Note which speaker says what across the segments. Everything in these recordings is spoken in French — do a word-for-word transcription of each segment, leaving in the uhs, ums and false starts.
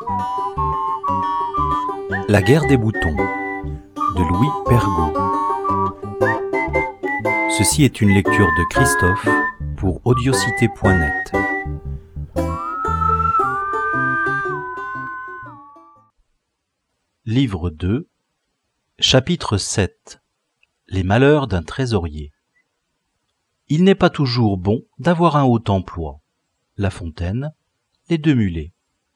Speaker 1: La guerre des boutons de Louis Pergaud. Ceci est une lecture de Christophe pour audiocité point net. Livre deux, chapitre sept. Les malheurs d'un trésorier. Il n'est pas toujours bon d'avoir un haut emploi. La Fontaine, les deux mulets.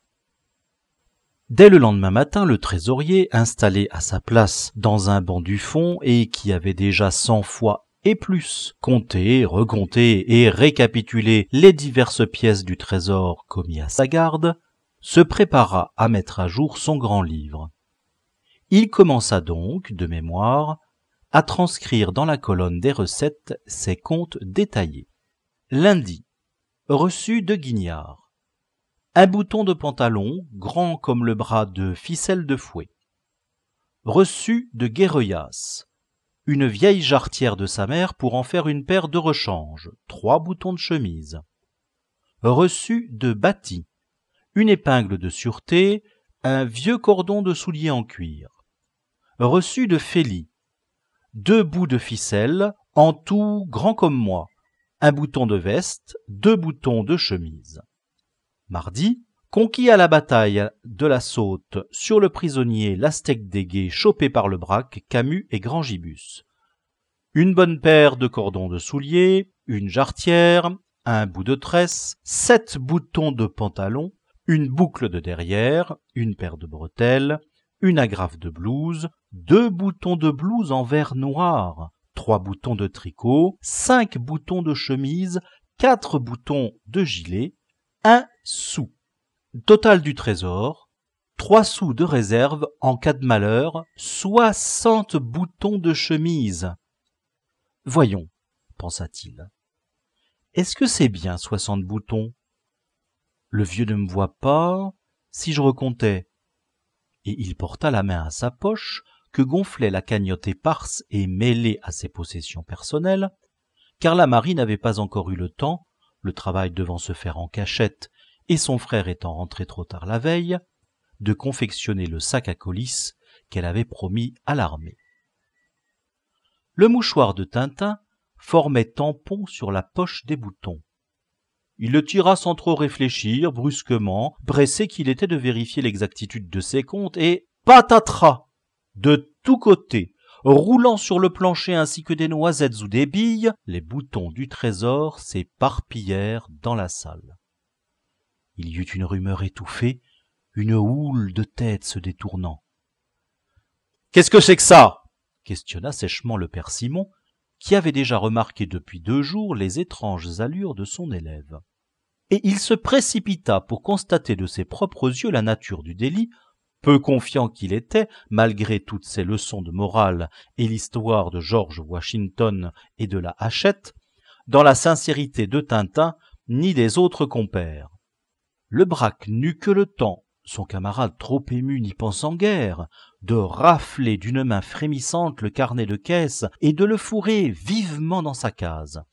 Speaker 1: Dès le lendemain matin, le trésorier, installé à sa place dans un banc du fond et qui avait déjà cent fois et plus compté, recompté et récapitulé les diverses pièces du trésor commis à sa garde, se prépara à mettre à jour son grand livre. Il commença donc, de mémoire, à transcrire dans la colonne des recettes ses comptes détaillés. Lundi, reçu de Guignard. Un bouton de pantalon, grand comme le bras de ficelle de fouet. Reçu de Guéreuillas. Une vieille jarretière de sa mère pour en faire une paire de rechange, trois boutons de chemise. Reçu de Batty. Une épingle de sûreté, un vieux cordon de soulier en cuir. Reçu de Félie. Deux bouts de ficelle, en tout grand comme moi, un bouton de veste, deux boutons de chemise. Mardi, conquis à la bataille de la Saute sur le prisonnier Lastec Déguet chopé par le Braque, Camus et Grand Gibus. Une bonne paire de cordons de souliers, une jarretière, un bout de tresse, sept boutons de pantalon, une boucle de derrière, une paire de bretelles, une agrafe de blouse, deux boutons de blouse en verre noir, trois boutons de tricot, cinq boutons de chemise, quatre boutons de gilet, un sou. Total du trésor, trois sous de réserve en cas de malheur, soixante boutons de chemise. Voyons, pensa-t-il. Est-ce que c'est bien soixante boutons? Le vieux ne me voit pas, si je recomptais. Et il porta la main à sa poche, que gonflait la cagnotte éparse et mêlée à ses possessions personnelles, car la Marie n'avait pas encore eu le temps, le travail devant se faire en cachette et son frère étant rentré trop tard la veille, de confectionner le sac à colis qu'elle avait promis à l'armée. Le mouchoir de Tintin formait tampon sur la poche des boutons. Il le tira sans trop réfléchir, brusquement, pressé qu'il était de vérifier l'exactitude de ses comptes, et patatras! De tous côtés, roulant sur le plancher ainsi que des noisettes ou des billes, les boutons du trésor s'éparpillèrent dans la salle. Il y eut une rumeur étouffée, une houle de têtes se détournant. « Qu'est-ce que c'est que ça ?» questionna sèchement le père Simon, qui avait déjà remarqué depuis deux jours les étranges allures de son élève. Et il se précipita pour constater de ses propres yeux la nature du délit, peu confiant qu'il était, malgré toutes ses leçons de morale et l'histoire de George Washington et de la Hachette, dans la sincérité de Tintin ni des autres compères. Le Braque n'eut que le temps, son camarade trop ému n'y pensant guère, de rafler d'une main frémissante le carnet de caisse et de le fourrer vivement dans sa case.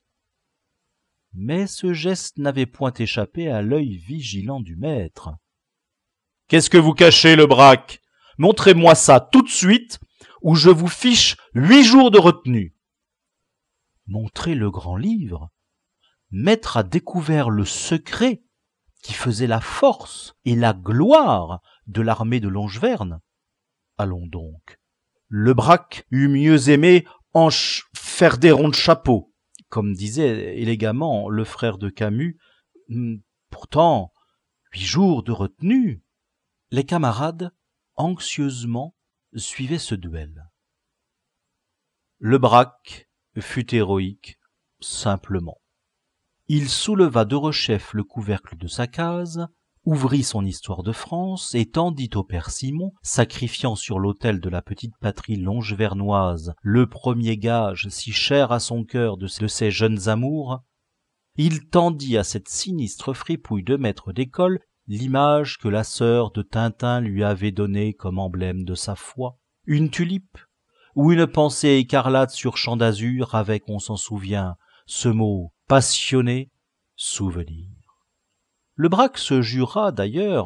Speaker 1: Mais ce geste n'avait point échappé à l'œil vigilant du maître. « Qu'est-ce que vous cachez, le Braque? Montrez-moi ça tout de suite, ou je vous fiche huit jours de retenue. » Montrer le grand livre, mettre à découvert le secret qui faisait la force et la gloire de l'armée de Longeverne. Allons donc, le Braque eût mieux aimé en ch- faire des ronds de chapeau, comme disait élégamment le frère de Camus. Pourtant, huit jours de retenue. Les camarades, anxieusement, suivaient ce duel. Le Braque fut héroïque, simplement. Il souleva de rechef le couvercle de sa case, ouvrit son histoire de France et tendit au père Simon, sacrifiant sur l'autel de la petite patrie longevernoise le premier gage si cher à son cœur de ses jeunes amours, il tendit à cette sinistre fripouille de maître d'école l'image que la sœur de Tintin lui avait donnée comme emblème de sa foi, une tulipe ou une pensée écarlate sur champ d'azur avec, on s'en souvient, ce mot passionné, souvenir. Le Braque se jura d'ailleurs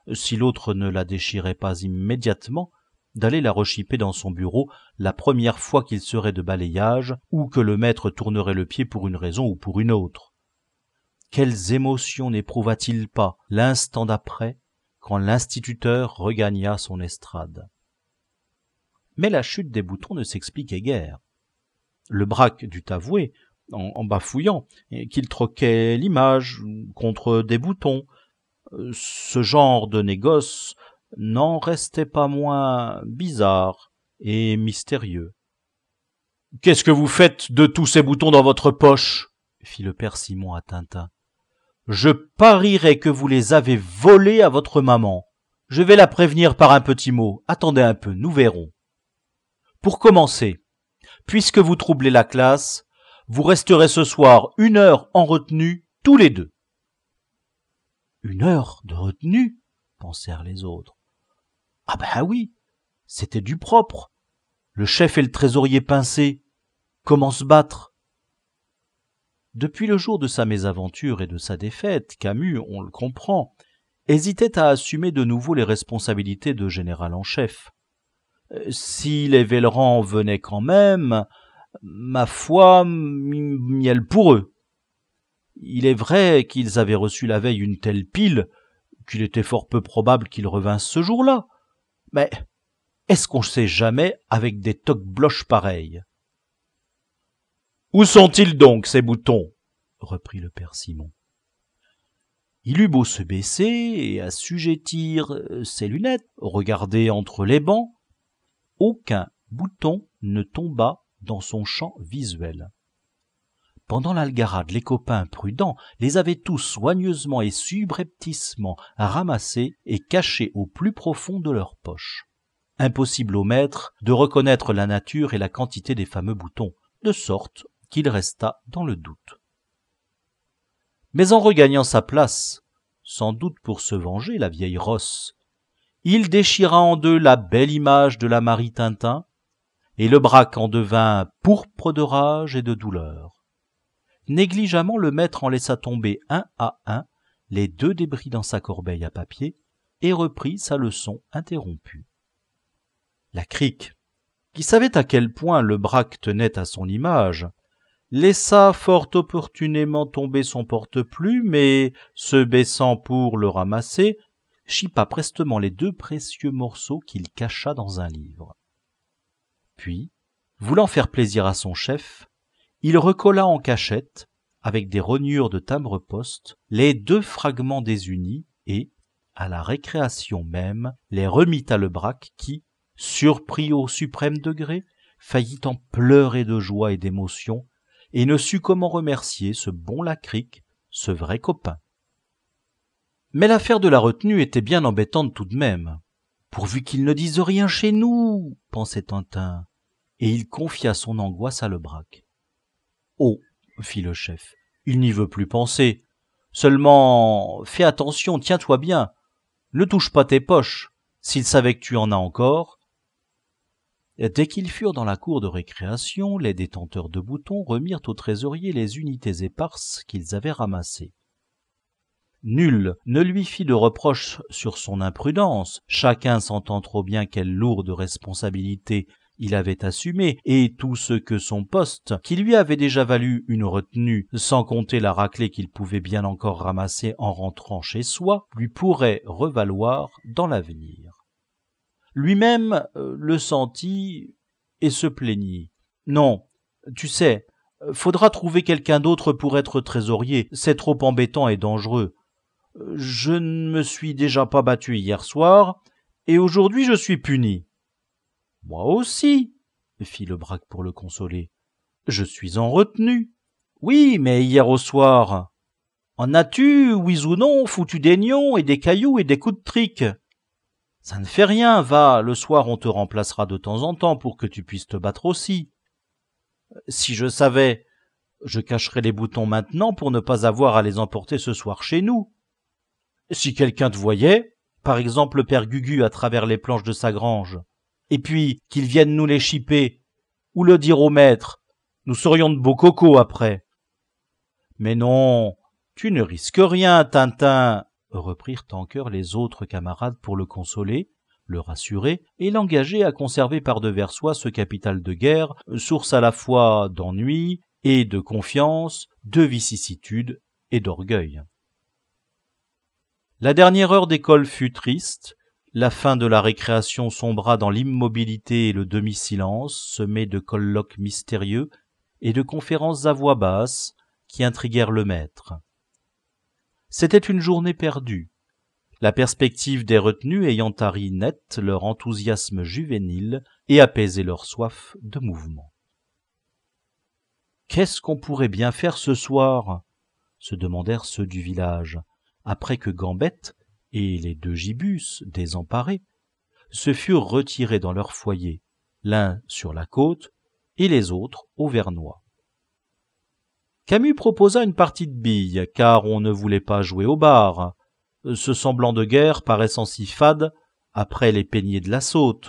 Speaker 1: si l'autre ne la déchirait pas immédiatement, d'aller la rechipper dans son bureau la première fois qu'il serait de balayage ou que le maître tournerait le pied pour une raison ou pour une autre. Quelles émotions n'éprouva-t-il pas l'instant d'après quand l'instituteur regagna son estrade? Mais la chute des boutons ne s'expliquait guère. Le braque dut avouer, en, en bafouillant, qu'il troquait l'image contre des boutons. Ce genre de négoce n'en restait pas moins bizarre et mystérieux. « Qu'est-ce que vous faites de tous ces boutons dans votre poche ?» fit le père Simon à Tintin. « Je parierais que vous les avez volés à votre maman. Je vais la prévenir par un petit mot. Attendez un peu, nous verrons. Pour commencer, puisque vous troublez la classe, vous resterez ce soir une heure en retenue, tous les deux. » Une heure de retenue, pensèrent les autres. Ah ben oui, c'était du propre. Le chef et le trésorier pincé, comment se battre? Depuis le jour de sa mésaventure et de sa défaite, Camus, on le comprend, hésitait à assumer de nouveau les responsabilités de général en chef. Si les Vellerand venaient quand même, ma foi, miel pour eux. Il est vrai qu'ils avaient reçu la veille une telle pile qu'il était fort peu probable qu'ils revinssent ce jour-là. Mais est-ce qu'on ne sait jamais avec des toques-bloches pareilles? « Où sont-ils donc, ces boutons ?» reprit le père Simon. Il eut beau se baisser et assujettir ses lunettes, regarder entre les bancs, aucun bouton ne tomba dans son champ visuel. Pendant l'algarade, les copains prudents les avaient tous soigneusement et subrepticement ramassés et cachés au plus profond de leur poche. Impossible au maître de reconnaître la nature et la quantité des fameux boutons, de sorte qu'il resta dans le doute. Mais en regagnant sa place, sans doute pour se venger, la vieille rosse, il déchira en deux la belle image de la Marie Tintin, et le braque en devint pourpre de rage et de douleur. Négligemment, le maître en laissa tomber un à un les deux débris dans sa corbeille à papier et reprit sa leçon interrompue. La crique, qui savait à quel point le braque tenait à son image, laissa fort opportunément tomber son porte-plume et, se baissant pour le ramasser, chipa prestement les deux précieux morceaux qu'il cacha dans un livre. Puis, voulant faire plaisir à son chef, il recolla en cachette, avec des rognures de timbre-poste, les deux fragments désunis et, à la récréation même, les remit à le braque qui, surpris au suprême degré, faillit en pleurer de joie et d'émotion, et ne sut comment remercier ce bon Lacrique, ce vrai copain. Mais l'affaire de la retenue était bien embêtante tout de même. « Pourvu qu'il ne dise rien chez nous !» pensait Tintin, et il confia son angoisse à le braque. « Oh !» fit le chef, « il n'y veut plus penser. Seulement, fais attention, tiens-toi bien. Ne touche pas tes poches, s'il savait que tu en as encore. » Dès qu'ils furent dans la cour de récréation, les détenteurs de boutons remirent au trésorier les unités éparses qu'ils avaient ramassées. Nul ne lui fit de reproche sur son imprudence, chacun sentant trop bien quelle lourde responsabilité il avait assumée, et tout ce que son poste, qui lui avait déjà valu une retenue, sans compter la raclée qu'il pouvait bien encore ramasser en rentrant chez soi, lui pourrait revaloir dans l'avenir. Lui-même euh, le sentit et se plaignit. « Non, tu sais, faudra trouver quelqu'un d'autre pour être trésorier, c'est trop embêtant et dangereux. Je ne me suis déjà pas battu hier soir, et aujourd'hui je suis puni. »« Moi aussi, » fit le braque pour le consoler. « Je suis en retenue. »« Oui, mais hier au soir, en as-tu, oui ou non, foutu des nions et des cailloux et des coups de trique ? Ça ne fait rien, va, le soir on te remplacera de temps en temps pour que tu puisses te battre aussi. Si je savais, je cacherais les boutons maintenant pour ne pas avoir à les emporter ce soir chez nous. Si quelqu'un te voyait, par exemple le père Gugu à travers les planches de sa grange, et puis qu'il vienne nous les chiper, ou le dire au maître, nous serions de beaux cocos après. Mais non, tu ne risques rien, Tintin, reprirent en chœur les autres camarades pour le consoler, le rassurer et l'engager à conserver par-devers soi ce capital de guerre, source à la fois d'ennui et de confiance, de vicissitude et d'orgueil. La dernière heure d'école fut triste, la fin de la récréation sombra dans l'immobilité et le demi-silence, semé de colloques mystérieux et de conférences à voix basse qui intriguèrent le maître. C'était une journée perdue, la perspective des retenus ayant tari net leur enthousiasme juvénile et apaisé leur soif de mouvement. « Qu'est-ce qu'on pourrait bien faire ce soir ?» se demandèrent ceux du village, après que Gambette et les deux gibus, désemparés, se furent retirés dans leur foyer, l'un sur la côte et les autres au Vernois. Camus proposa une partie de billes, car on ne voulait pas jouer au bar, ce semblant de guerre paraissant si fade après les peignées de la saute.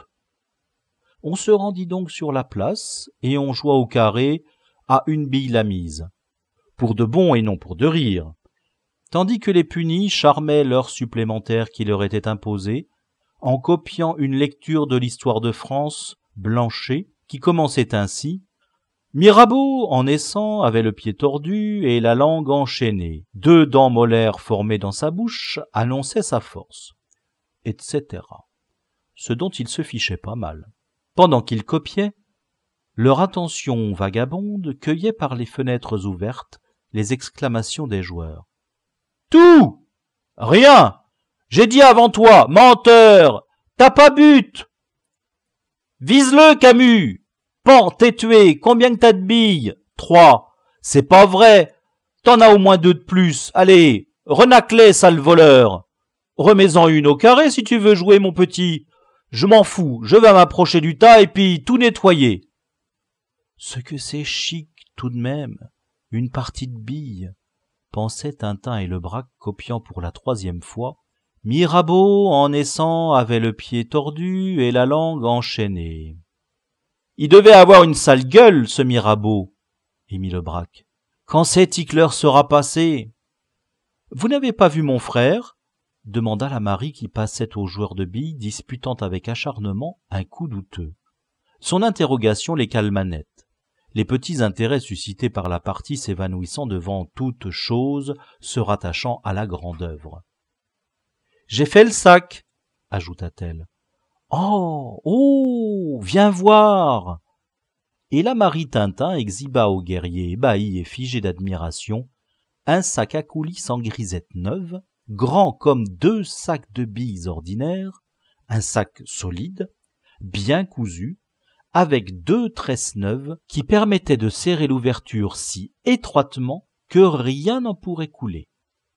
Speaker 1: On se rendit donc sur la place, et on joua au carré à une bille la mise, pour de bon et non pour de rire, tandis que les punis charmaient l'heure supplémentaire qui leur était imposée, en copiant une lecture de l'histoire de France, Blanchet, qui commençait ainsi: Mirabeau, en naissant, avait le pied tordu et la langue enchaînée. Deux dents molaires formées dans sa bouche annonçaient sa force, et cetera. Ce dont ils se fichaient pas mal. Pendant qu'ils copiaient, leur attention vagabonde cueillait par les fenêtres ouvertes les exclamations des joueurs. « Tout ! Rien ! J'ai dit avant toi, menteur ! T'as pas but ! Vise-le, Camus ! Pan, t'es tué, combien que t'as de billes? Trois. C'est pas vrai. T'en as au moins deux de plus. Allez, renacle-les, sale voleur. Remets-en une au carré si tu veux jouer, mon petit. Je m'en fous, je vais m'approcher du tas et puis tout nettoyer. Ce que c'est chic, tout de même, une partie de billes, pensaient Tintin et Lebrac, copiant pour la troisième fois. Mirabeau, en naissant, avait le pied tordu et la langue enchaînée. Il devait avoir une sale gueule, ce Mirabeau, émit Lebrac. Quand c'est que l'heure sera passée? Vous n'avez pas vu mon frère? Demanda la Marie qui passait aux joueurs de billes, disputant avec acharnement un coup douteux. Son interrogation les calma net, les petits intérêts suscités par la partie s'évanouissant devant toute chose se rattachant à la grande œuvre. « J'ai fait le sac, » ajouta-t-elle. « Oh, oh, viens voir !» Et la Marie Tintin exhiba aux guerriers ébahis et figés d'admiration un sac à coulisses en grisette neuve, grand comme deux sacs de billes ordinaires, un sac solide, bien cousu, avec deux tresses neuves qui permettaient de serrer l'ouverture si étroitement que rien n'en pourrait couler.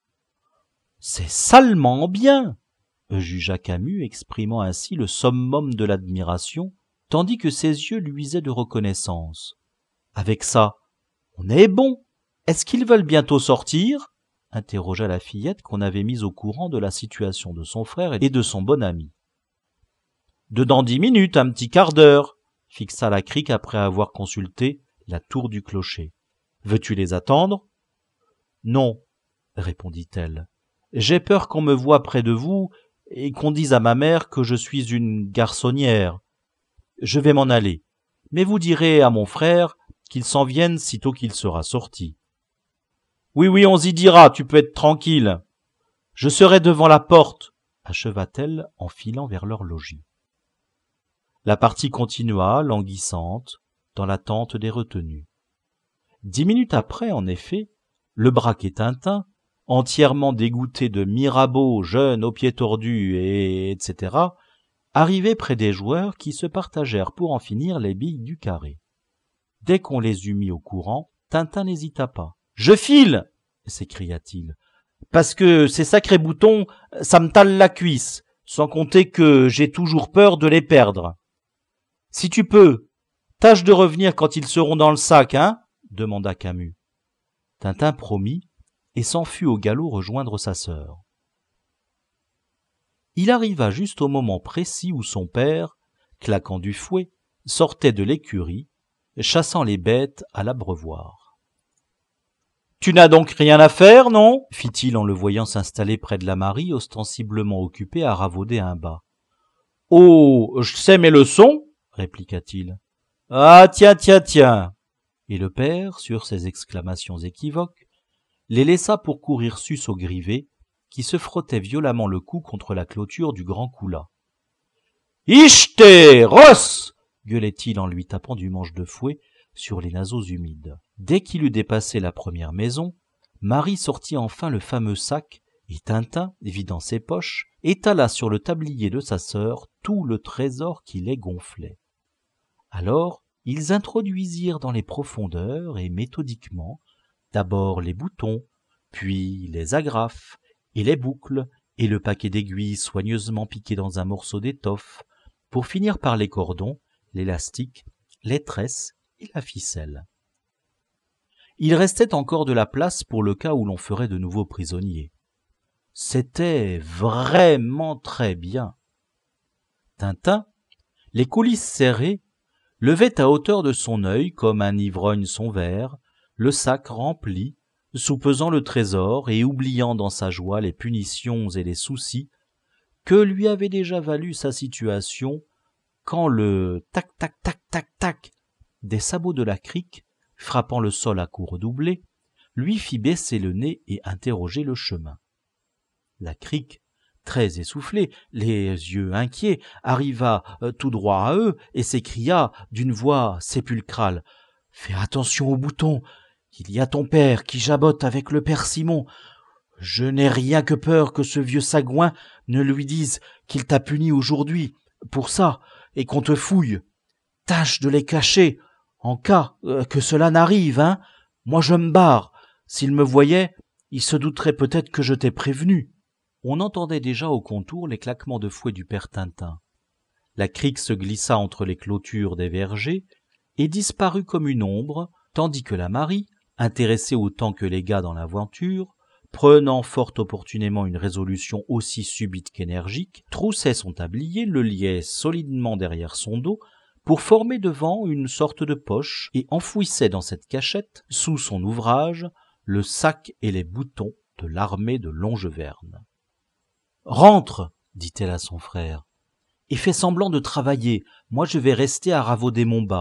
Speaker 1: « C'est salement bien !» jugea Camus, exprimant ainsi le summum de l'admiration, tandis que ses yeux luisaient de reconnaissance. « Avec ça, on est bon. Est-ce qu'ils veulent bientôt sortir ?» interrogea la fillette qu'on avait mise au courant de la situation de son frère et de son bon ami. « Dedans dix minutes, un petit quart d'heure, » fixa la crique après avoir consulté la tour du clocher. « Veux-tu les attendre ?»« Non, » répondit-elle. « J'ai peur qu'on me voie près de vous et qu'on dise à ma mère que je suis une garçonnière. Je vais m'en aller, mais vous direz à mon frère qu'il s'en vienne sitôt qu'il sera sorti. »« Oui, oui, on y dira, tu peux être tranquille. Je serai devant la porte, » acheva-t-elle en filant vers leur logis. La partie continua, languissante, dans l'attente des retenus. Dix minutes après, en effet, Lebrac et Tintin, entièrement dégoûtés de Mirabeau, jeune, aux pieds tordus, et etc., arrivaient près des joueurs qui se partagèrent pour en finir les billes du carré. Dès qu'on les eut mis au courant, Tintin n'hésita pas. « Je file !» s'écria-t-il. « Parce que ces sacrés boutons, ça me tale la cuisse, sans compter que j'ai toujours peur de les perdre. »« Si tu peux, tâche de revenir quand ils seront dans le sac, hein ?» demanda Camus. Tintin promit et s'enfuit au galop rejoindre sa sœur. Il arriva juste au moment précis où son père, claquant du fouet, sortait de l'écurie, chassant les bêtes à l'abreuvoir. Tu n'as donc rien à faire, non ? Fit-il en le voyant s'installer près de la Marie, ostensiblement occupé à ravauder un bas. Oh, je sais mes leçons, répliqua-t-il. Ah, tiens, tiens, tiens. Et le père, sur ces exclamations équivoques, les laissa pour courir sus au grivet, qui se frottait violemment le cou contre la clôture du grand coulat. « Ichté, Ross !» gueulait-il en lui tapant du manche de fouet sur les naseaux humides. Dès qu'il eut dépassé la première maison, Marie sortit enfin le fameux sac et Tintin, vidant ses poches, étala sur le tablier de sa sœur tout le trésor qui les gonflait. Alors, ils introduisirent dans les profondeurs et méthodiquement d'abord les boutons, puis les agrafes et les boucles et le paquet d'aiguilles soigneusement piqué dans un morceau d'étoffe, pour finir par les cordons, l'élastique, les tresses et la ficelle. Il restait encore de la place pour le cas où l'on ferait de nouveaux prisonniers. C'était vraiment très bien. Tintin, les coulisses serrées, levait à hauteur de son œil, comme un ivrogne son verre, le sac rempli, soupesant le trésor et oubliant dans sa joie les punitions et les soucis que lui avait déjà valu sa situation quand le tac tac tac tac tac des sabots de la crique, frappant le sol à coups redoublés, lui fit baisser le nez et interroger le chemin. La crique, très essoufflée, les yeux inquiets, arriva tout droit à eux et s'écria d'une voix sépulcrale : « Fais attention aux boutons, il y a ton père qui jabote avec le père Simon. Je n'ai rien que peur que ce vieux sagouin ne lui dise qu'il t'a puni aujourd'hui pour ça et qu'on te fouille. Tâche de les cacher, en cas que cela n'arrive, hein. Moi je me barre. S'il me voyait, il se douterait peut-être que je t'ai prévenu. » On entendait déjà au contour les claquements de fouet du père Tintin. La crique se glissa entre les clôtures des vergers et disparut comme une ombre, tandis que la Marie, intéressée autant que les gars dans l'aventure, prenant fort opportunément une résolution aussi subite qu'énergique, troussait son tablier, le liait solidement derrière son dos, pour former devant une sorte de poche, et enfouissait dans cette cachette, sous son ouvrage, le sac et les boutons de l'armée de Longeverne. « Rentre, dit-elle à son frère, et fais semblant de travailler, moi je vais rester à ravauder mon bas. »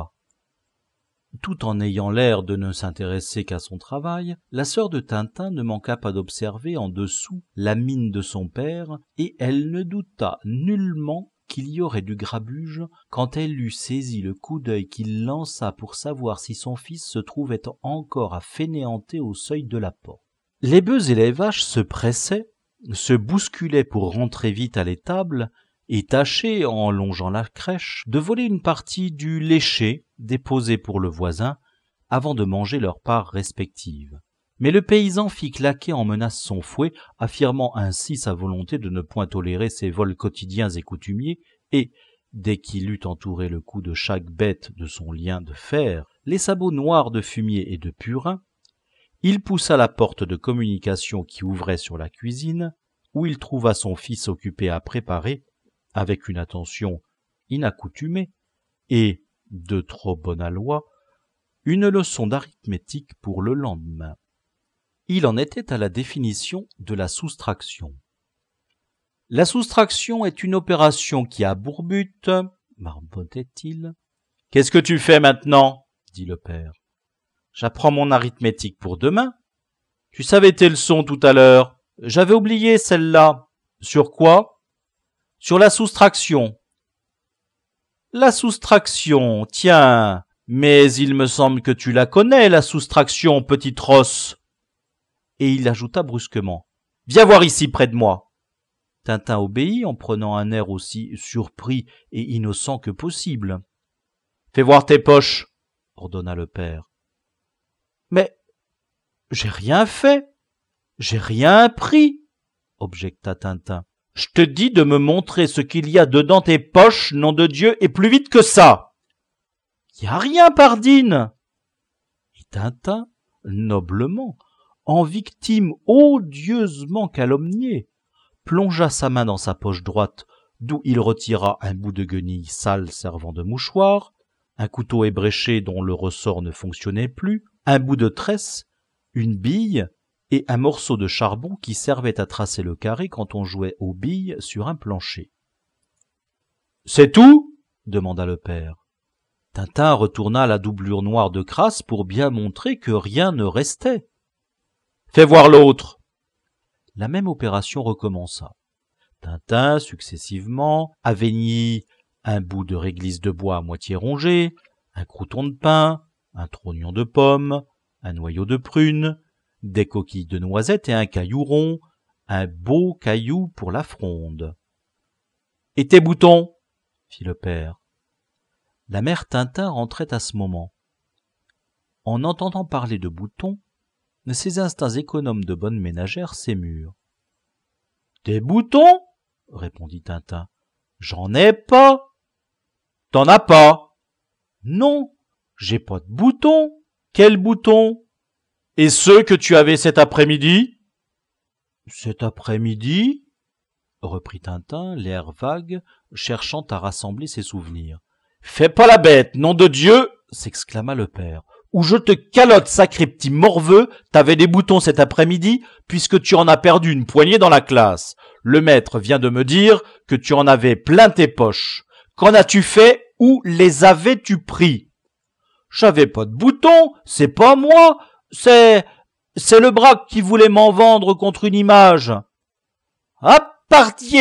Speaker 1: Tout en ayant l'air de ne s'intéresser qu'à son travail, la sœur de Tintin ne manqua pas d'observer en dessous la mine de son père, et elle ne douta nullement qu'il y aurait du grabuge quand elle eut saisi le coup d'œil qu'il lança pour savoir si son fils se trouvait encore à fainéanter au seuil de la porte. Les bœufs et les vaches se pressaient, se bousculaient pour rentrer vite à l'étable, et tâchaient, en longeant la crèche, de voler une partie du lécher déposé pour le voisin, avant de manger leur part respective. Mais le paysan fit claquer en menace son fouet, affirmant ainsi sa volonté de ne point tolérer ces vols quotidiens et coutumiers, et, dès qu'il eut entouré le cou de chaque bête de son lien de fer, les sabots noirs de fumier et de purin, il poussa la porte de communication qui ouvrait sur la cuisine, où il trouva son fils occupé à préparer, avec une attention inaccoutumée et de trop bonne aloi, une leçon d'arithmétique pour le lendemain. Il en était à la définition de la soustraction. La soustraction est une opération qui a pour but, marmottait-il. « Qu'est-ce que tu fais maintenant ?» dit le père. « J'apprends mon arithmétique pour demain. Tu savais tes leçons tout à l'heure. J'avais oublié celle-là. Sur quoi ? Sur la soustraction. » « La soustraction, tiens, mais il me semble que tu la connais, la soustraction, petite rosse. » Et il ajouta brusquement : « Viens voir ici près de moi. » Tintin obéit en prenant un air aussi surpris et innocent que possible. « Fais voir tes poches, » ordonna le père. « Mais j'ai rien fait, j'ai rien pris, » objecta Tintin. « Je te dis de me montrer ce qu'il y a dedans tes poches, nom de Dieu, et plus vite que ça. »« Y a rien, pardine !» Et Tintin, noblement, en victime odieusement calomniée, plongea sa main dans sa poche droite, d'où il retira un bout de guenille sale servant de mouchoir, un couteau ébréché dont le ressort ne fonctionnait plus, un bout de tresse, une bille et un morceau de charbon qui servait à tracer le carré quand on jouait aux billes sur un plancher. « C'est tout ?» demanda le père. Tintin retourna la doublure noire de crasse pour bien montrer que rien ne restait. « Fais voir l'autre !» La même opération recommença. Tintin, successivement, aveignit un bout de réglisse de bois à moitié rongé, un crouton de pain, un trognon de pomme, un noyau de prune, des coquilles de noisettes et un caillou rond, un beau caillou pour la fronde. « Et tes boutons ?» fit le père. La mère Tintin rentrait à ce moment. En entendant parler de boutons, ses instincts économes de bonne ménagère s'émurent. « Des boutons ?» répondit Tintin. « J'en ai pas. »« T'en as pas ?»« Non, j'ai pas de boutons. »« Quels boutons ? Et ceux que tu avais cet après-midi ?»« Cet après-midi ?» reprit Tintin, l'air vague, cherchant à rassembler ses souvenirs. « Fais pas la bête, nom de Dieu !» s'exclama le père. « Ou je te calotte, sacré petit morveux, t'avais des boutons cet après-midi, puisque tu en as perdu une poignée dans la classe. Le maître vient de me dire que tu en avais plein tes poches. Qu'en as-tu fait? Où les avais-tu pris? »« J'avais pas de boutons, c'est pas moi, c'est... c'est le braque qui voulait m'en vendre contre une image. »« Ah, partier !»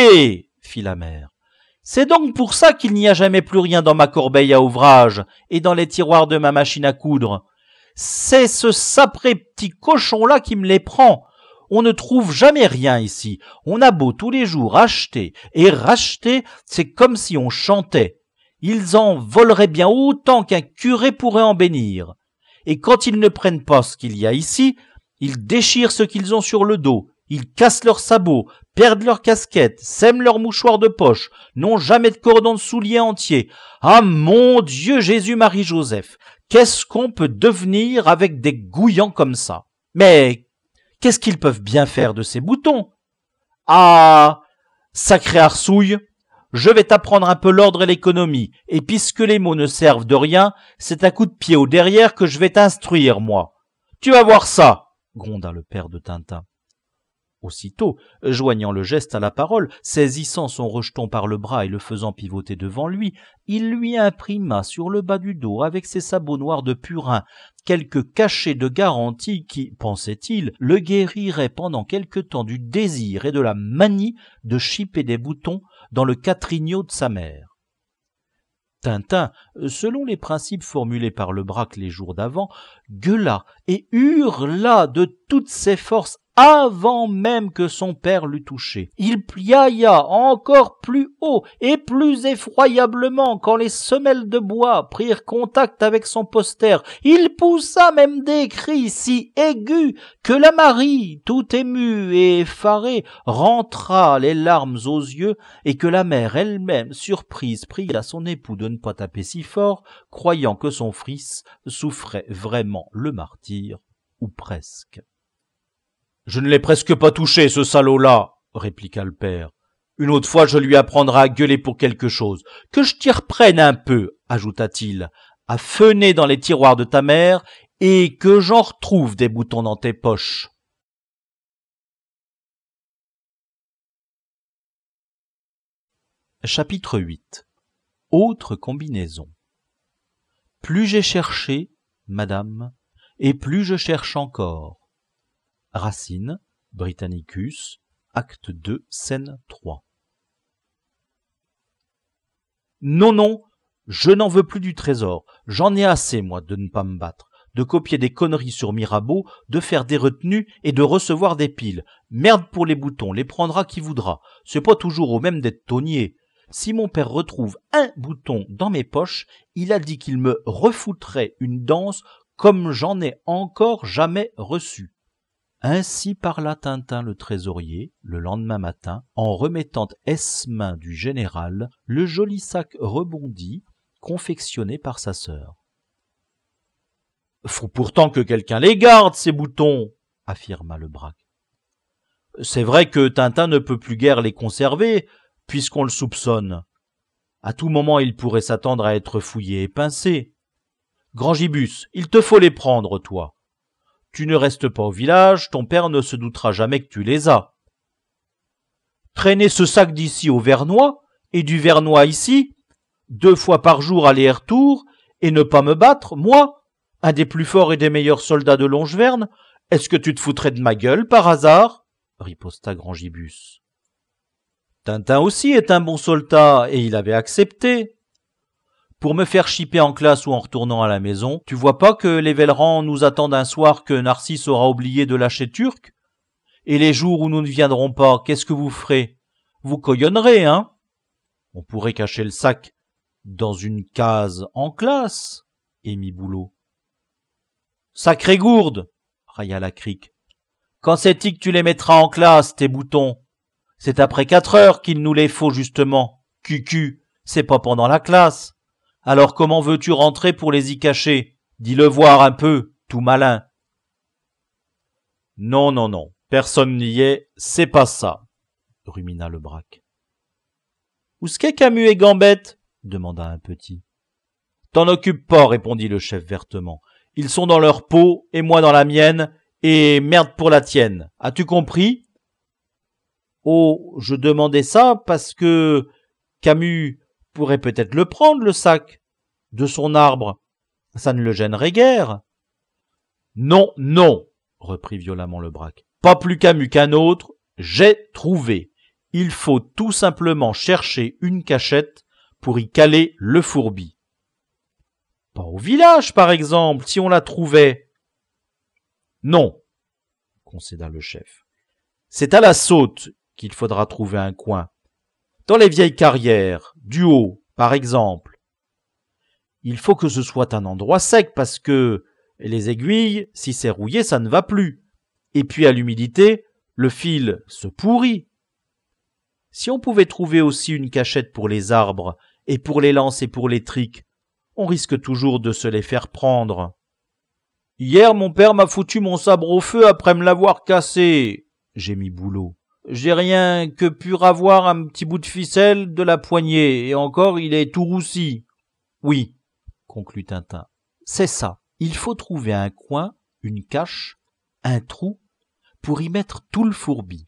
Speaker 1: fit la mère. « C'est donc pour ça qu'il n'y a jamais plus rien dans ma corbeille à ouvrage et dans les tiroirs de ma machine à coudre. C'est ce sapré petit cochon-là qui me les prend. On ne trouve jamais rien ici. On a beau tous les jours acheter et racheter, c'est comme si on chantait. Ils en voleraient bien autant qu'un curé pourrait en bénir. Et quand ils ne prennent pas ce qu'il y a ici, ils déchirent ce qu'ils ont sur le dos. Ils cassent leurs sabots, perdent leurs casquettes, sèment leurs mouchoirs de poche, n'ont jamais de cordon de soulier entier. Ah mon Dieu Jésus-Marie-Joseph, qu'est-ce qu'on peut devenir avec des gouillants comme ça? Mais qu'est-ce qu'ils peuvent bien faire de ces boutons? Ah, sacré arsouille, je vais t'apprendre un peu l'ordre et l'économie, et puisque les mots ne servent de rien, c'est un coup de pied au derrière que je vais t'instruire, moi. Tu vas voir ça, gronda le père de Tintin. Aussitôt, joignant le geste à la parole, saisissant son rejeton par le bras et le faisant pivoter devant lui, il lui imprima sur le bas du dos avec ses sabots noirs de purin quelques cachets de garantie qui, pensait-il, le guériraient pendant quelque temps du désir et de la manie de chipper des boutons dans le catrigneau de sa mère. Tintin, selon les principes formulés par le braque les jours d'avant, gueula et hurla de toutes ses forces avant même que son père l'eût touché. Il piailla encore plus haut et plus effroyablement quand les semelles de bois prirent contact avec son poster. Il poussa même des cris si aigus que la Marie, tout émue et effarée, rentra les larmes aux yeux et que la mère elle-même, surprise, pria son époux de ne pas taper si fort, croyant que son fils souffrait vraiment le martyre, ou presque. « Je ne l'ai presque pas touché, ce salaud-là, » répliqua le père. « Une autre fois, je lui apprendrai à gueuler pour quelque chose. Que je t'y reprenne un peu, » ajouta-t-il, « à feuner dans les tiroirs de ta mère et que j'en retrouve des boutons dans tes poches. » Chapitre huit. Autre combinaison. Plus j'ai cherché, madame, et plus je cherche encore. Racine, Britannicus, acte deux, scène trois. Non, non, je n'en veux plus du trésor. J'en ai assez, moi, de ne pas me battre, de copier des conneries sur Mirabeau, de faire des retenues et de recevoir des piles. Merde pour les boutons, les prendra qui voudra. C'est pas toujours au même d'être tonnier. Si mon père retrouve un bouton dans mes poches, il a dit qu'il me refoutrait une danse comme j'en ai encore jamais reçu. Ainsi parla Tintin le trésorier, le lendemain matin, en remettant ès-mains du général le joli sac rebondi, confectionné par sa sœur. « Faut pourtant que quelqu'un les garde, ces boutons !» affirma le braque. « C'est vrai que Tintin ne peut plus guère les conserver, puisqu'on le soupçonne. À tout moment, il pourrait s'attendre à être fouillé et pincé. Grand Gibus, il te faut les prendre, toi. Tu ne restes pas au village, ton père ne se doutera jamais que tu les as. Traîner ce sac d'ici au Vernois, et du Vernois ici, deux fois par jour aller-retour, et ne pas me battre, moi, un des plus forts et des meilleurs soldats de Longeverne, est-ce que tu te foutrais de ma gueule, par hasard? Riposta Grangibus. Tintin aussi est un bon soldat, et il avait accepté. Pour me faire chipper en classe ou en retournant à la maison, tu vois pas que les Vellerans nous attendent un soir que Narcisse aura oublié de lâcher Turc? Et les jours où nous ne viendrons pas, qu'est-ce que vous ferez? Vous coyonnerez, hein? On pourrait cacher le sac dans une case en classe, émit Boulot. Sacrée gourde, railla la Crique. Quand c'est-il que tu les mettras en classe, tes boutons? C'est après quatre heures qu'il nous les faut, justement. Cucu, c'est pas pendant la classe. Alors comment veux-tu rentrer pour les y cacher? Dis-le voir un peu, tout malin. Non, non, non, personne n'y est, c'est pas ça, rumina le Braque. Où ce qu'est Camus et Gambette? Demanda un petit. T'en occupe pas, répondit le chef vertement. Ils sont dans leur peau, et moi dans la mienne, et merde pour la tienne. As-tu compris? Oh, je demandais ça parce que Camus pourrait peut-être le prendre, le sac, de son arbre. Ça ne le gênerait guère. Non, non, reprit violemment le Braque. Pas plus Camus qu'un autre, j'ai trouvé. Il faut tout simplement chercher une cachette pour y caler le fourbi. Pas au village, par exemple, si on la trouvait. Non, concéda le chef. C'est à la saute qu'il faudra trouver un coin. Dans les vieilles carrières, du haut, par exemple. Il faut que ce soit un endroit sec, parce que les aiguilles, si c'est rouillé, ça ne va plus. Et puis à l'humidité, le fil se pourrit. Si on pouvait trouver aussi une cachette pour les arbres, et pour les lances et pour les triques, on risque toujours de se les faire prendre. Hier, mon père m'a foutu mon sabre au feu après me l'avoir cassé, gémit Boulot. J'ai rien que pu ravoir un petit bout de ficelle de la poignée, et encore il est tout roussi. Oui, conclut Tintin, c'est ça. Il faut trouver un coin, une cache, un trou, pour y mettre tout le fourbi.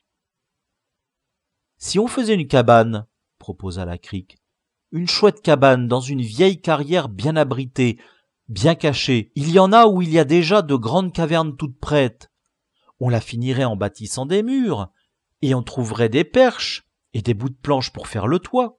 Speaker 1: Si on faisait une cabane, proposa la Crique, une chouette cabane dans une vieille carrière bien abritée, bien cachée. Il y en a où il y a déjà de grandes cavernes toutes prêtes. On la finirait en bâtissant des murs, et on trouverait des perches et des bouts de planches pour faire le toit.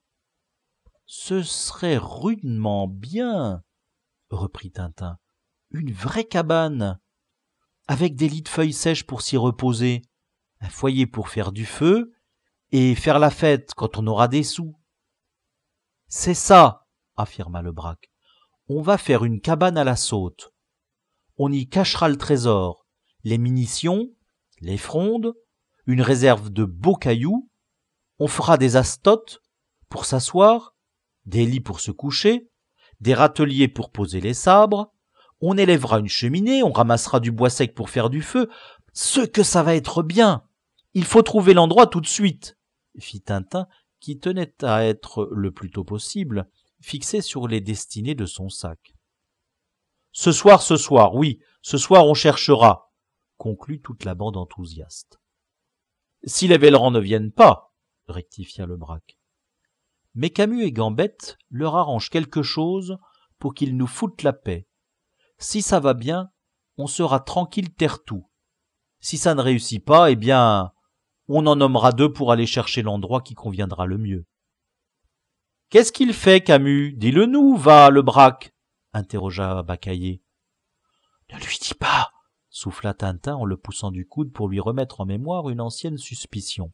Speaker 1: Ce serait rudement bien, reprit Tintin, une vraie cabane, avec des lits de feuilles sèches pour s'y reposer, un foyer pour faire du feu, et faire la fête quand on aura des sous. C'est ça, affirma le Braque. On va faire une cabane à la saute. On y cachera le trésor, les munitions, les frondes, une réserve de beaux cailloux. On fera des astotes pour s'asseoir, des lits pour se coucher, des râteliers pour poser les sabres. On élèvera une cheminée, on ramassera du bois sec pour faire du feu. Ce que ça va être bien! Il faut trouver l'endroit tout de suite, fit Tintin, qui tenait à être le plus tôt possible fixé sur les destinées de son sac. Ce soir, ce soir, oui, ce soir on cherchera, conclut toute la bande enthousiaste. Si les Vellerans ne viennent pas, rectifia le Braque. Mais Camus et Gambette leur arrangent quelque chose pour qu'ils nous foutent la paix. Si ça va bien, on sera tranquille terre-tout. Si ça ne réussit pas, eh bien, on en nommera deux pour aller chercher l'endroit qui conviendra le mieux. « Qu'est-ce qu'il fait, Camus? Dis-le-nous, va, le Braque !» interrogea Baccaillé. « Ne lui dis pas !» souffla Tintin en le poussant du coude pour lui remettre en mémoire une ancienne suspicion.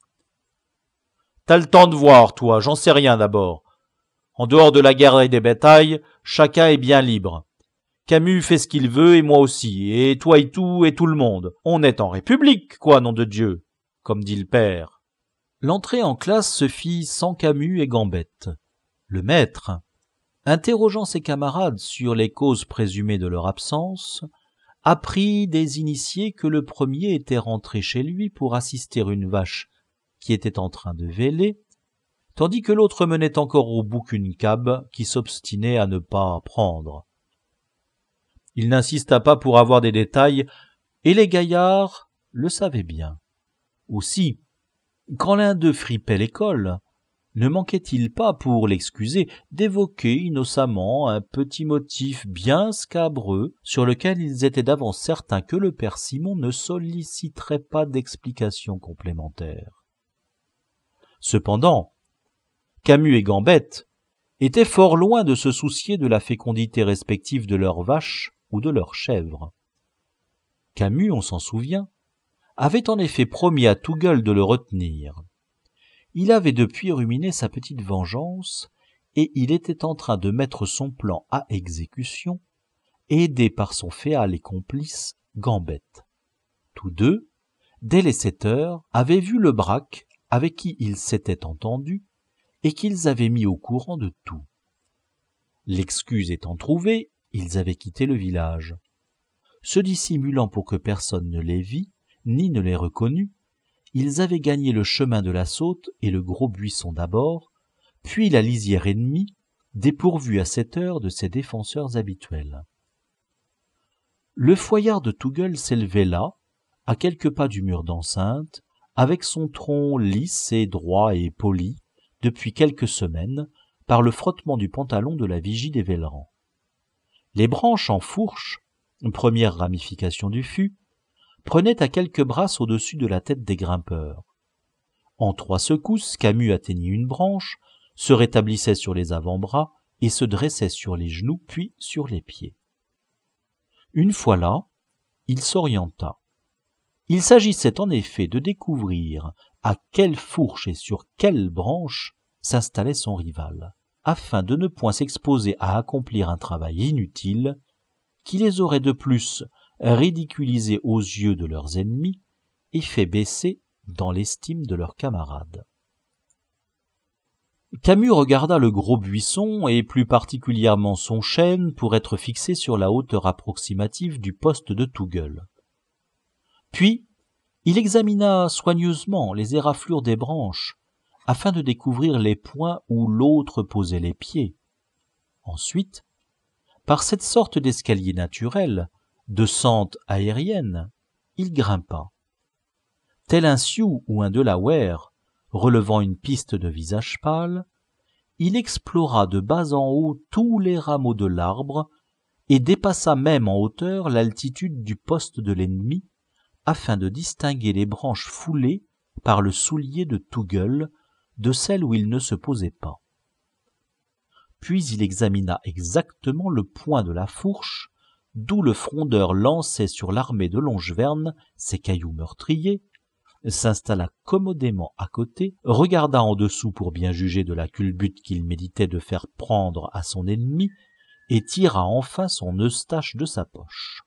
Speaker 1: « T'as le temps de voir, toi, j'en sais rien d'abord. En dehors de la guerre et des batailles, chacun est bien libre. Camus fait ce qu'il veut, et moi aussi, et toi et tout, et tout le monde. On est en République, quoi, nom de Dieu, comme dit le père. » L'entrée en classe se fit sans Camus et Gambette. Le maître, interrogeant ses camarades sur les causes présumées de leur absence, apprit des initiés que le premier était rentré chez lui pour assister une vache qui était en train de véler, tandis que l'autre menait encore au bouc une cabe qui s'obstinait à ne pas prendre. Il n'insista pas pour avoir des détails et les gaillards le savaient bien. Aussi, quand l'un d'eux fripait l'école, ne manquait-il pas, pour l'excuser, d'évoquer innocemment un petit motif bien scabreux sur lequel ils étaient d'avance certains que le père Simon ne solliciterait pas d'explications complémentaires. Cependant, Camus et Gambette étaient fort loin de se soucier de la fécondité respective de leurs vaches ou de leurs chèvres. Camus, on s'en souvient, avait en effet promis à tout gueule de le retenir. Il avait depuis ruminé sa petite vengeance, et il était en train de mettre son plan à exécution, aidé par son féal et complice, Gambette. Tous deux, dès les sept heures, avaient vu le braque avec qui ils s'étaient entendus, et qu'ils avaient mis au courant de tout. L'excuse étant trouvée, ils avaient quitté le village. Se dissimulant pour que personne ne les vît, ni ne les reconnût, ils avaient gagné le chemin de la Saute et le gros buisson d'abord, puis la lisière ennemie, dépourvue à cette heure de ses défenseurs habituels. Le foyard de Tougueul s'élevait là, à quelques pas du mur d'enceinte, avec son tronc lisse et droit et poli, depuis quelques semaines, par le frottement du pantalon de la vigie des Vellerans. Les branches en fourche, première ramification du fût, prenaient à quelques brasses au-dessus de la tête des grimpeurs. En trois secousses, Camus atteignit une branche, se rétablissait sur les avant-bras et se dressait sur les genoux puis sur les pieds. Une fois là, il s'orienta. Il s'agissait en effet de découvrir à quelle fourche et sur quelle branche s'installait son rival, afin de ne point s'exposer à accomplir un travail inutile qui les aurait de plus ridiculisés aux yeux de leurs ennemis et fait baisser dans l'estime de leurs camarades. Camus regarda le gros buisson et plus particulièrement son chêne pour être fixé sur la hauteur approximative du poste de Tougueul. Puis, il examina soigneusement les éraflures des branches afin de découvrir les points où l'autre posait les pieds. Ensuite, par cette sorte d'escalier naturel, de sente aérienne, il grimpa. Tel un Sioux ou un Delaware, relevant une piste de visage pâle, il explora de bas en haut tous les rameaux de l'arbre et dépassa même en hauteur l'altitude du poste de l'ennemi, afin de distinguer les branches foulées par le soulier de Tougueul de celles où il ne se posait pas. Puis il examina exactement le point de la fourche, d'où le frondeur lançait sur l'armée de Longeverne ses cailloux meurtriers, s'installa commodément à côté, regarda en dessous pour bien juger de la culbute qu'il méditait de faire prendre à son ennemi, et tira enfin son eustache de sa poche.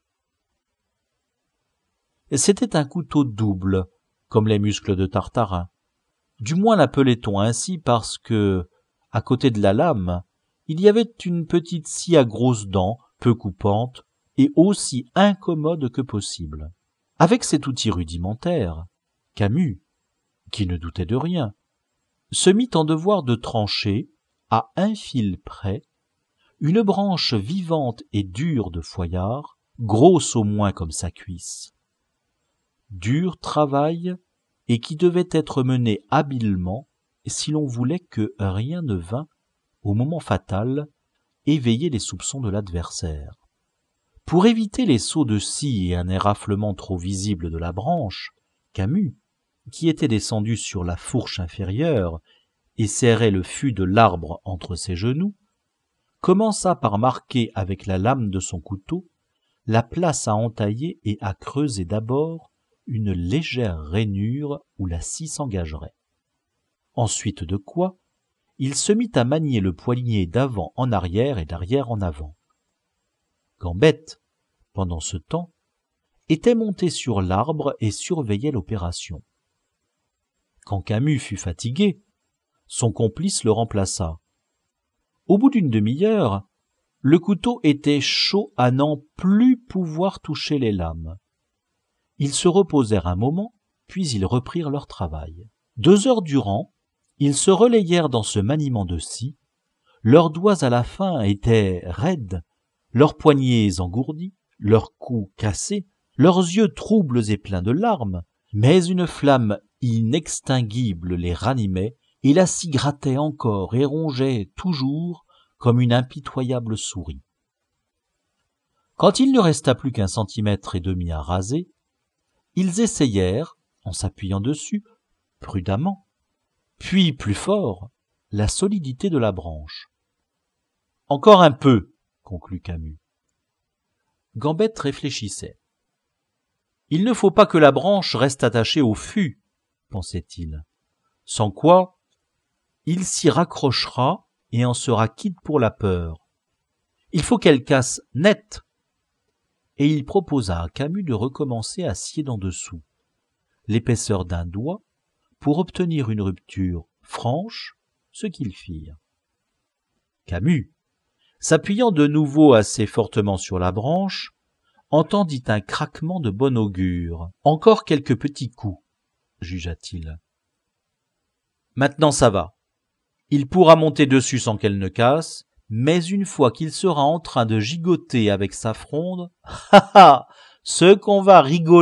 Speaker 1: C'était un couteau double, comme les muscles de Tartarin. Du moins l'appelait-on ainsi parce que, à côté de la lame, il y avait une petite scie à grosses dents, peu coupante, et aussi incommode que possible. Avec cet outil rudimentaire, Camus, qui ne doutait de rien, se mit en devoir de trancher, à un fil près, une branche vivante et dure de foyard, grosse au moins comme sa cuisse. Dur travail, et qui devait être mené habilement si l'on voulait que rien ne vînt, au moment fatal, éveiller les soupçons de l'adversaire. Pour éviter les sauts de scie et un éraflement trop visible de la branche, Camus, qui était descendu sur la fourche inférieure et serrait le fût de l'arbre entre ses genoux, commença par marquer avec la lame de son couteau la place à entailler et à creuser d'abord une légère rainure où la scie s'engagerait. Ensuite de quoi, il se mit à manier le poignet d'avant en arrière et d'arrière en avant. Gambette, pendant ce temps, était monté sur l'arbre et surveillait l'opération. Quand Camus fut fatigué, son complice le remplaça. Au bout d'une demi-heure, le couteau était chaud à n'en plus pouvoir toucher les lames. Ils se reposèrent un moment, puis ils reprirent leur travail. Deux heures durant, ils se relayèrent dans ce maniement de scie, leurs doigts à la fin étaient raides, leurs poignets engourdis, leurs coups cassés, leurs yeux troubles et pleins de larmes, mais une flamme inextinguible les ranimait, et la scie grattait encore et rongeait toujours comme une impitoyable souris. Quand il ne resta plus qu'un centimètre et demi à raser, ils essayèrent, en s'appuyant dessus, prudemment, puis plus fort, la solidité de la branche. « Encore un peu, » conclut Camus. Gambette réfléchissait. « Il ne faut pas que la branche reste attachée au fût, » pensait-il, « sans quoi il s'y raccrochera et en sera quitte pour la peur. Il faut qu'elle casse net. » Et il proposa à Camus de recommencer à scier d'en dessous, l'épaisseur d'un doigt, pour obtenir une rupture franche, ce qu'ils firent. Camus, s'appuyant de nouveau assez fortement sur la branche, entendit un craquement de bon augure. « Encore quelques petits coups, » jugea-t-il. « Maintenant ça va. Il pourra monter dessus sans qu'elle ne casse, mais une fois qu'il sera en train de gigoter avec sa fronde, ha ha, ce qu'on va rigoler !»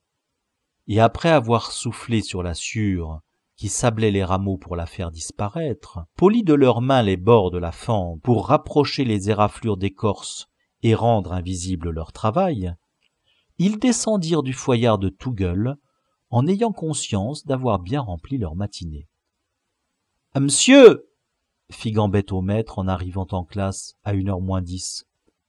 Speaker 1: Et après avoir soufflé sur la sciure qui sablait les rameaux pour la faire disparaître, poli de leurs mains les bords de la fente pour rapprocher les éraflures d'écorce et rendre invisible leur travail, ils descendirent du foyard de Tougueul en ayant conscience d'avoir bien rempli leur matinée. « Monsieur !» fit Gambette au maître en arrivant en classe à une heure moins dix.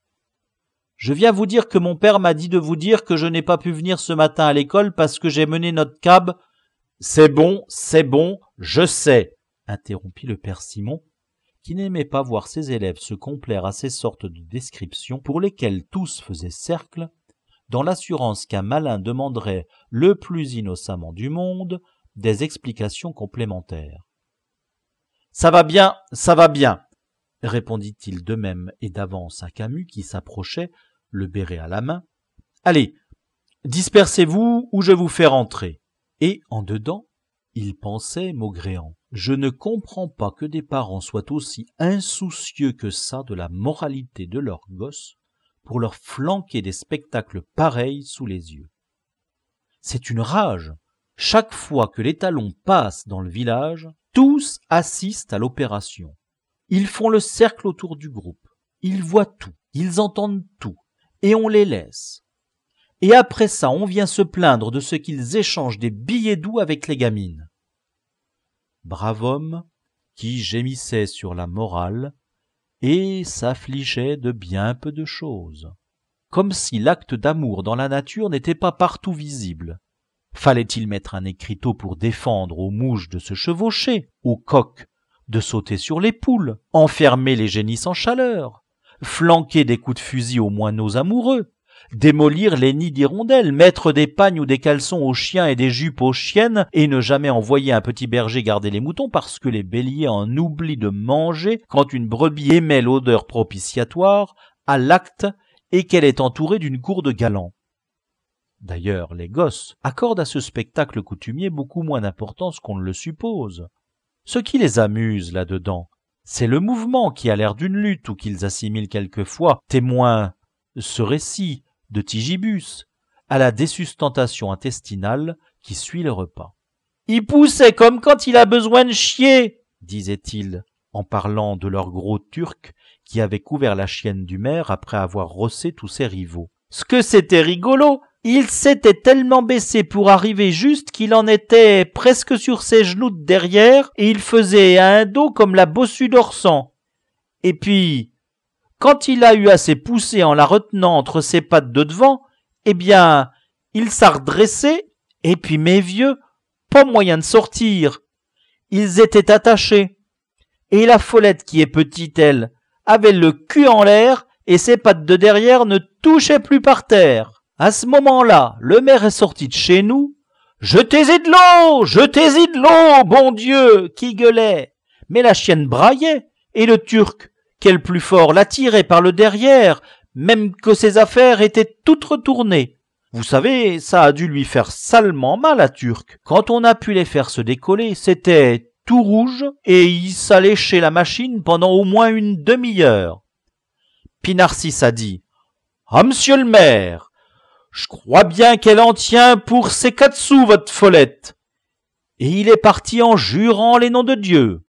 Speaker 1: « Je viens vous dire que mon père m'a dit de vous dire que je n'ai pas pu venir ce matin à l'école parce que j'ai mené notre cab. »« C'est bon, c'est bon, je sais !» interrompit le père Simon, qui n'aimait pas voir ses élèves se complaire à ces sortes de descriptions pour lesquelles tous faisaient cercle, dans l'assurance qu'un malin demanderait le plus innocemment du monde des explications complémentaires. « Ça va bien, ça va bien !» répondit-il de même et d'avance à Camus qui s'approchait, le béret à la main. « Allez, dispersez-vous ou je vous fais rentrer. » Et en dedans, il pensait maugréant. « Je ne comprends pas que des parents soient aussi insoucieux que ça de la moralité de leurs gosses pour leur flanquer des spectacles pareils sous les yeux. C'est une rage. Chaque fois que l'étalon passe dans le village, tous assistent à l'opération. Ils font le cercle autour du groupe. Ils voient tout, ils entendent tout, et on les laisse. Et après ça, on vient se plaindre de ce qu'ils échangent des billets doux avec les gamines. » Brave homme qui gémissait sur la morale et s'affligeait de bien peu de choses. Comme si l'acte d'amour dans la nature n'était pas partout visible. Fallait-il mettre un écriteau pour défendre aux mouches de se chevaucher, aux coqs de sauter sur les poules, enfermer les génisses en chaleur, flanquer des coups de fusil aux moineaux amoureux, démolir les nids d'hirondelles, mettre des pagnes ou des caleçons aux chiens et des jupes aux chiennes, et ne jamais envoyer un petit berger garder les moutons parce que les béliers en oublient de manger quand une brebis émet l'odeur propitiatoire à l'acte et qu'elle est entourée d'une cour de galants. D'ailleurs, les gosses accordent à ce spectacle coutumier beaucoup moins d'importance qu'on ne le suppose. Ce qui les amuse là-dedans, c'est le mouvement qui a l'air d'une lutte ou qu'ils assimilent quelquefois, témoin ce récit de Tigibus, à la désustentation intestinale qui suit le repas. « Il poussait comme quand il a besoin de chier !» disait-il, en parlant de leur gros turc qui avait couvert la chienne du maire après avoir rossé tous ses rivaux. « Ce que c'était rigolo ! Il s'était tellement baissé pour arriver juste qu'il en était presque sur ses genoux de derrière et il faisait un dos comme la bossue d'Orsan. Et puis, quand il a eu assez poussé en la retenant entre ses pattes de devant, eh bien, il s'est redressé et puis mes vieux, pas moyen de sortir. Ils étaient attachés. Et la Follette qui est petite, elle, avait le cul en l'air et ses pattes de derrière ne touchaient plus par terre. À ce moment-là, le maire est sorti de chez nous. « Jetez-y de l'eau, jetez-y de l'eau, bon Dieu !» qui gueulait. Mais la chienne braillait, et le Turc, qui est le plus fort, la tirait par le derrière, même que ses affaires étaient toutes retournées. Vous savez, ça a dû lui faire salement mal à Turc. Quand on a pu les faire se décoller, c'était tout rouge, et il s'allait chez la machine pendant au moins une demi-heure. Puis Narcisse a dit « Ah, monsieur le maire, Je crois bien qu'elle en tient pour ses quatre sous, votre follette. » Et il est parti en jurant les noms de Dieu.